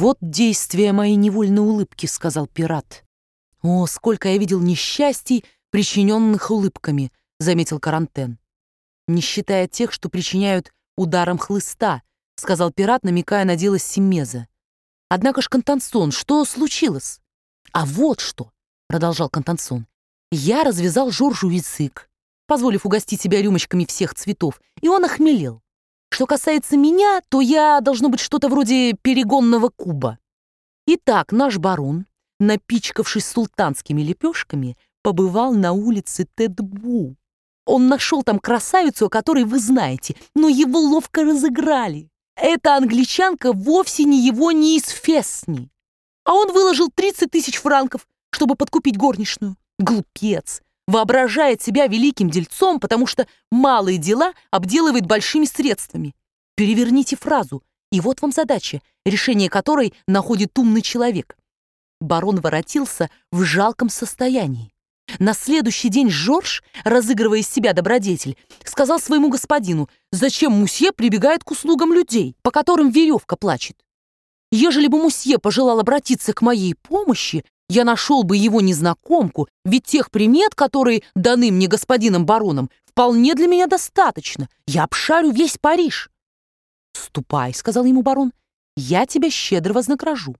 «Вот действие моей невольной улыбки», — сказал пират. «О, сколько я видел несчастий, причиненных улыбками», — заметил Карантен. «Не считая тех, что причиняют ударом хлыста», — сказал пират, намекая на дело Симмеза. «Однако ж, Контансон, что случилось?» «А вот что», — продолжал Контансон. «Я развязал Жоржу язык, позволив угостить себя рюмочками всех цветов, и он охмелел. Что касается меня, то я, должно быть, что-то вроде перегонного куба. Итак, наш барон, напичкавшись султанскими лепешками, побывал на улице Тетбу. Он нашел там красавицу, о которой вы знаете, но его ловко разыграли. Эта англичанка вовсе не его не из Фесни. А он выложил 30 000 франков, чтобы подкупить горничную. Глупец! Воображает себя великим дельцом, потому что малые дела обделывает большими средствами. Переверните фразу, и вот вам задача, решение которой находит умный человек. Барон воротился в жалком состоянии. На следующий день Жорж, разыгрывая из себя добродетель, сказал своему господину, зачем мусье прибегает к услугам людей, по которым веревка плачет. Ежели бы мусье пожелал обратиться к моей помощи, я нашел бы его незнакомку, ведь тех примет, которые даны мне господином бароном, вполне для меня достаточно. Я обшарю весь Париж. «Ступай», — сказал ему барон, — «я тебя щедро вознагражу».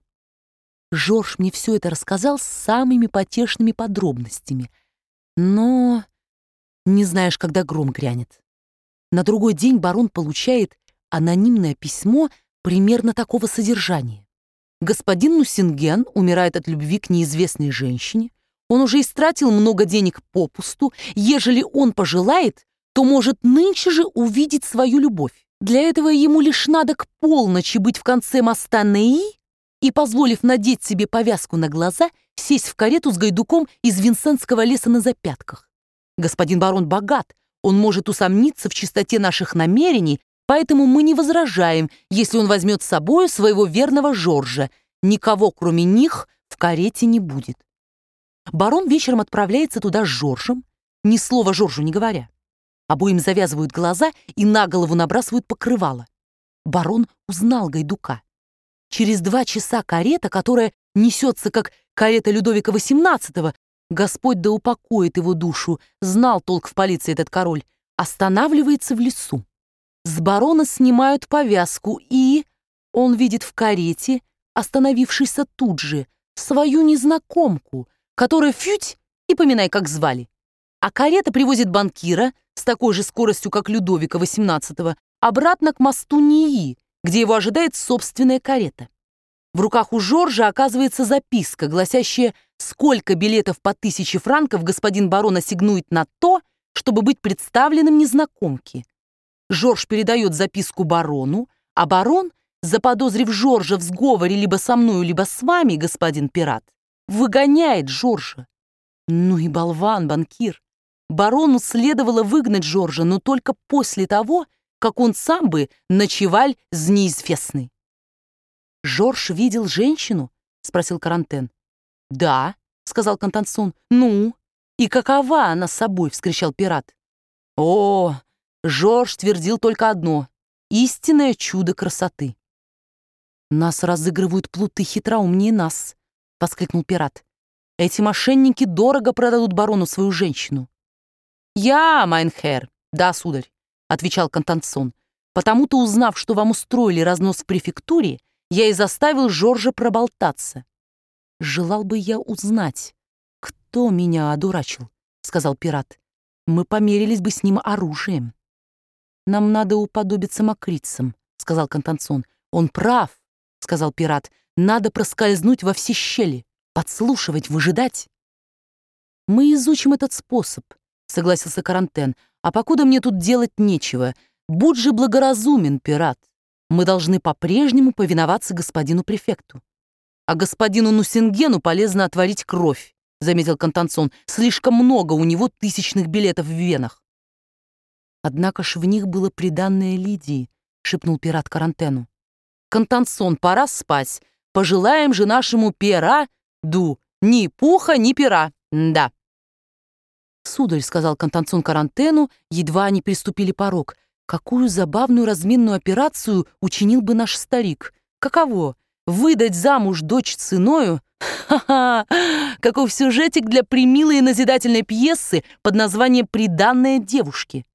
Жорж мне все это рассказал с самыми потешными подробностями. Но не знаешь, когда гром грянет. На другой день барон получает анонимное письмо примерно такого содержания. Господин Нусинген умирает от любви к неизвестной женщине. Он уже истратил много денег попусту. Ежели он пожелает, то может нынче же увидеть свою любовь. Для этого ему лишь надо к полночи быть в конце моста Неи и, позволив надеть себе повязку на глаза, сесть в карету с гайдуком из Винсентского леса на запятках. Господин барон богат, он может усомниться в чистоте наших намерений, поэтому мы не возражаем, если он возьмет с собой своего верного Жоржа. Никого, кроме них, в карете не будет. Барон вечером отправляется туда с Жоржем, ни слова Жоржу не говоря. Обоим завязывают глаза и на голову набрасывают покрывало. Барон узнал гайдука. Через 2 часа карета, которая несется как карета Людовика XVIII, Господь да упокоит его душу, знал толк в полиции этот король, останавливается в лесу. С барона снимают повязку, и он видит в карете, остановившейся тут же, свою незнакомку, которая фють и поминай, как звали. А карета привозит банкира с такой же скоростью, как Людовика XVIII, обратно к мосту Нии, где его ожидает собственная карета. В руках у Жоржа оказывается записка, гласящая, сколько билетов по 1000 франков господин барон ассигнует на то, чтобы быть представленным незнакомке. Жорж передает записку барону, а барон, заподозрив Жоржа в сговоре либо со мною, либо с вами, господин пират, выгоняет Жоржа. Ну и болван, банкир. Барону следовало выгнать Жоржа, но только после того, как он сам бы ночеваль с неизвестной. «Жорж видел женщину?» — спросил Карантен. «Да», — сказал Контансон. «Ну, и какова она собой?» — вскричал пират. «О, Жорж твердил только одно — истинное чудо красоты». «Нас разыгрывают плуты хитроумнее нас», — воскликнул пират. «Эти мошенники дорого продадут барону свою женщину». «Я, майнхер, да, сударь», — отвечал Контансон. «Потому-то, узнав, что вам устроили разнос в префектуре, я и заставил Жоржа проболтаться». «Желал бы я узнать, кто меня одурачил», — сказал пират. «Мы померились бы с ним оружием». «Нам надо уподобиться мокрицам», — сказал Контансон. «Он прав», — сказал пират. «Надо проскользнуть во все щели, подслушивать, выжидать». «Мы изучим этот способ», — согласился Карантен. «А покуда мне тут делать нечего, будь же благоразумен, пират. Мы должны по-прежнему повиноваться господину префекту». «А господину Нусингену полезно отварить кровь», — заметил Контансон. «Слишком много у него 1000 билетов в венах». «Однако ж в них было приданное Лидии», — шепнул пират Карантену. «Контансон, пора спать. Пожелаем же нашему пираду ни пуха, ни пера. Да». «Сударь», — сказал Контансон Карантену, едва они приступили порог, «какую забавную разменную операцию учинил бы наш старик. Каково? Выдать замуж дочь ценою? Ха-ха! Каков сюжетик для премилой и назидательной пьесы под названием «Приданное девушке».